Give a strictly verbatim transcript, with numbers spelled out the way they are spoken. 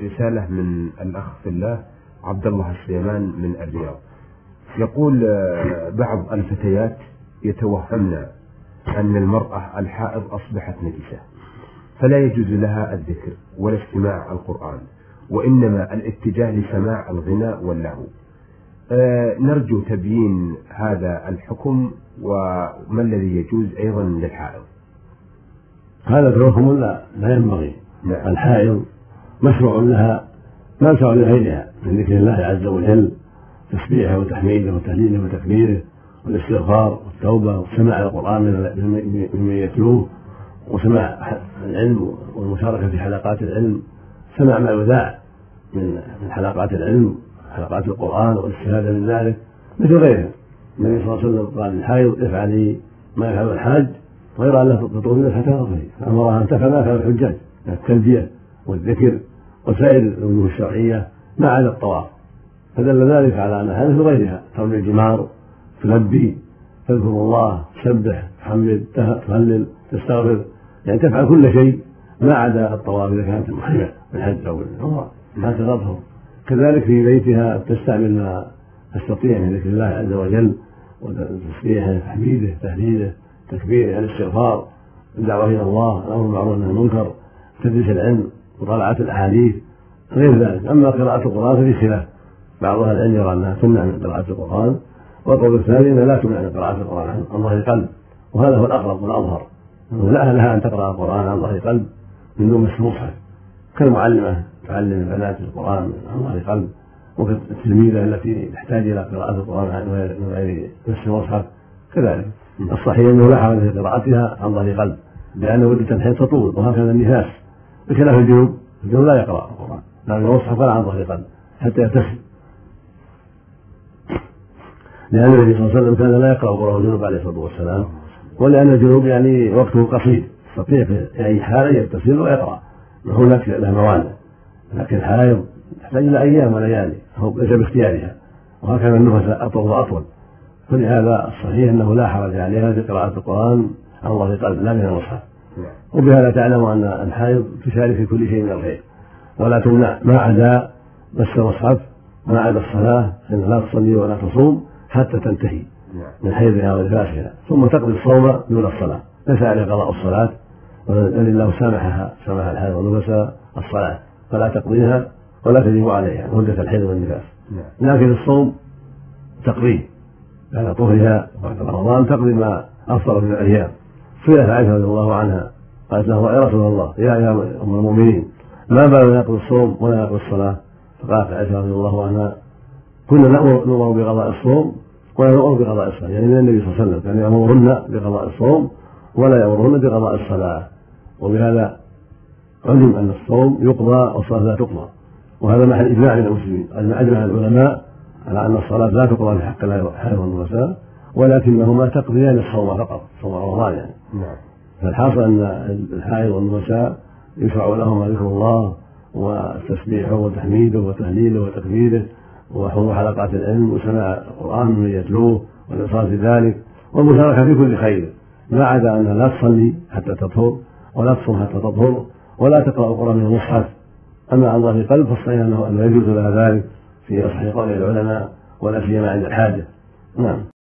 رسالة من الأخ في الله عبد الله السليمان من الرياض، يقول بعض الفتيات يتوهمن أن المرأة الحائض أصبحت نجسة، فلا يجوز لها الذكر ولا استماع القرآن، وإنما الاتجاه لسماع الغناء واللهو. أه نرجو تبيين هذا الحكم وما الذي يجوز أيضا للحائض. هذا توهم لا, لا ينبغي. نعم. الحائض مشروع لها ما يشرع لغيرها من ذكر الله عز وجل، تسبيحه وتحميده وتهليله وتكبيره والاستغفار والتوبة وسماع القرآن ممن يتلوه وسماع العلم والمشاركة في حلقات العلم، سماع ما يذاع من حلقات العلم حلقات القرآن والاستفادة من ذلك مثل غيرها. النبي صلى الله عليه وسلم قال للحائض افعلي ما يفعل الحاج غير أن لا تطوفين حتى تطهري، فأمرها أن تفعل ما يفعل الحجاج من التلبية والذكر وسائر الوجوه الشرعية ما عدا الطواف، فدل ذلك على أنها مثل غيرها ترمي الجمار، تلبي، تذكر الله، تسبح، تحمد، تهلل، تستغفر، يعني تفعل كل شيء ما عدا الطواف إذا كانت محرمة بالحج أو بالعمرة حتى تطهر. كذلك في بيتها تستعمل ما تستطيع من ذكر الله عز وجل وتسبيحه، تحميده، تهليله، تكبيره، الاستغفار، الدعوة إلى الله، الأمر بالمعروف والنهي عن المنكر، تدريس العلم، مطالعة الأحاديث، غير ذلك. أما قراءة القرآن ففي خلاف، بعض أهل العلم يرى أنها تمنع من قراءة القرآن، والقول الثاني أنها لا تمنع من قراءة القرآن عن ظهر قلب، وهذا هو الأقرب والأظهر، أنه لا لها أن تقرأ القرآن عن ظهر قلب من دون مس المصحف، كالمعلمة تعلم البنات القرآن عن ظهر قلب، وكالتلميذة التي تحتاج إلى قراءة القرآن من غير مس المصحف كذلك. الصحيح أنه لا حرج في قراءتها عن ظهر قلب، لأن مدة الحيض تطول، وهكذا النفاس، بخلاف الجنوب. الجنوب لا يقرأ القرآن لا من المصحف ولا عن ظهر قلب حتى يغتسل، لأن النبي صلى الله عليه وسلم كان لا يقرأ القرآن الجنوب عليه الصلاة والسلام، ولأن الجنوب يعني وقته قصير، يستطيع في أي حال يغتسل ويقرأ، هناك له موانع، لكن الحائض تحتاج إلى أيام وليالي ليس باختيارها، وهكذا النفس أطول وأطول، فلهذا الصحيح أنه لا حرج عليها في قراءة القرآن عن ظهر قلب لا من المصحف. وبهذا تعلم أن الحائض تشارك في كل شيء من الخير، ولا تمنع ما عدا مس المصحف، ما عدا الصلاة، إن لا تصلي ولا تصوم حتى تنتهي من حيضها ونفاسها، ثم تقضي الصوم دون الصلاة، ليس عليها قضاء الصلاة، بل الله سامحها سامح الحيض والنفاس الصلاة، فلا تقضيها ولا تجب عليها مدة الحيض والنفاس، لكن الصوم تقضيه بعد طهرها بعد رمضان، تقضي ما أفطر من الأيام. سئلت عائشة رضي الله عنها قالت له يا رسول الله يا يا أم المؤمنين ما بال يقضي الصوم ولا يقضي الصلاة؟ فقالت عائشة رضي الله عنها كنا نؤمر بقضاء الصوم ولا نؤمر بقضاء الصلاة، يعني من النبي صلى الله عليه وسلم كان يأمرهن بقضاء الصوم ولا يأمرهن بقضاء الصلاة، وبهذا علم أن الصوم يقضى والصلاة لا تقضى، وهذا محل إجماع من المسلمين، أجمع العلماء على أن الصلاة لا تقضى في حق الحائض والنفساء، ولكنهما تقضيان الصوم فقط، صوم رمضان يعني. فالحاصل أن الحائض والنفساء يشرع لهما ذكر الله وتسبيحه وتحميده وتهليله وتكبيره وحضور حلقات العلم وسماع القرآن من يتلوه والإنصات ذلك والمشاركة في كل خير، ما عدا أنها لا تصلي حتى تطهر ولا تصوم حتى تطهر ولا تقرأ القرآن من المصحف. أما عن ظهر قلب فالصحيح أنه يجوز لها ذلك في أصح قول العلماء ولا سيما عند الحاجة. نعم.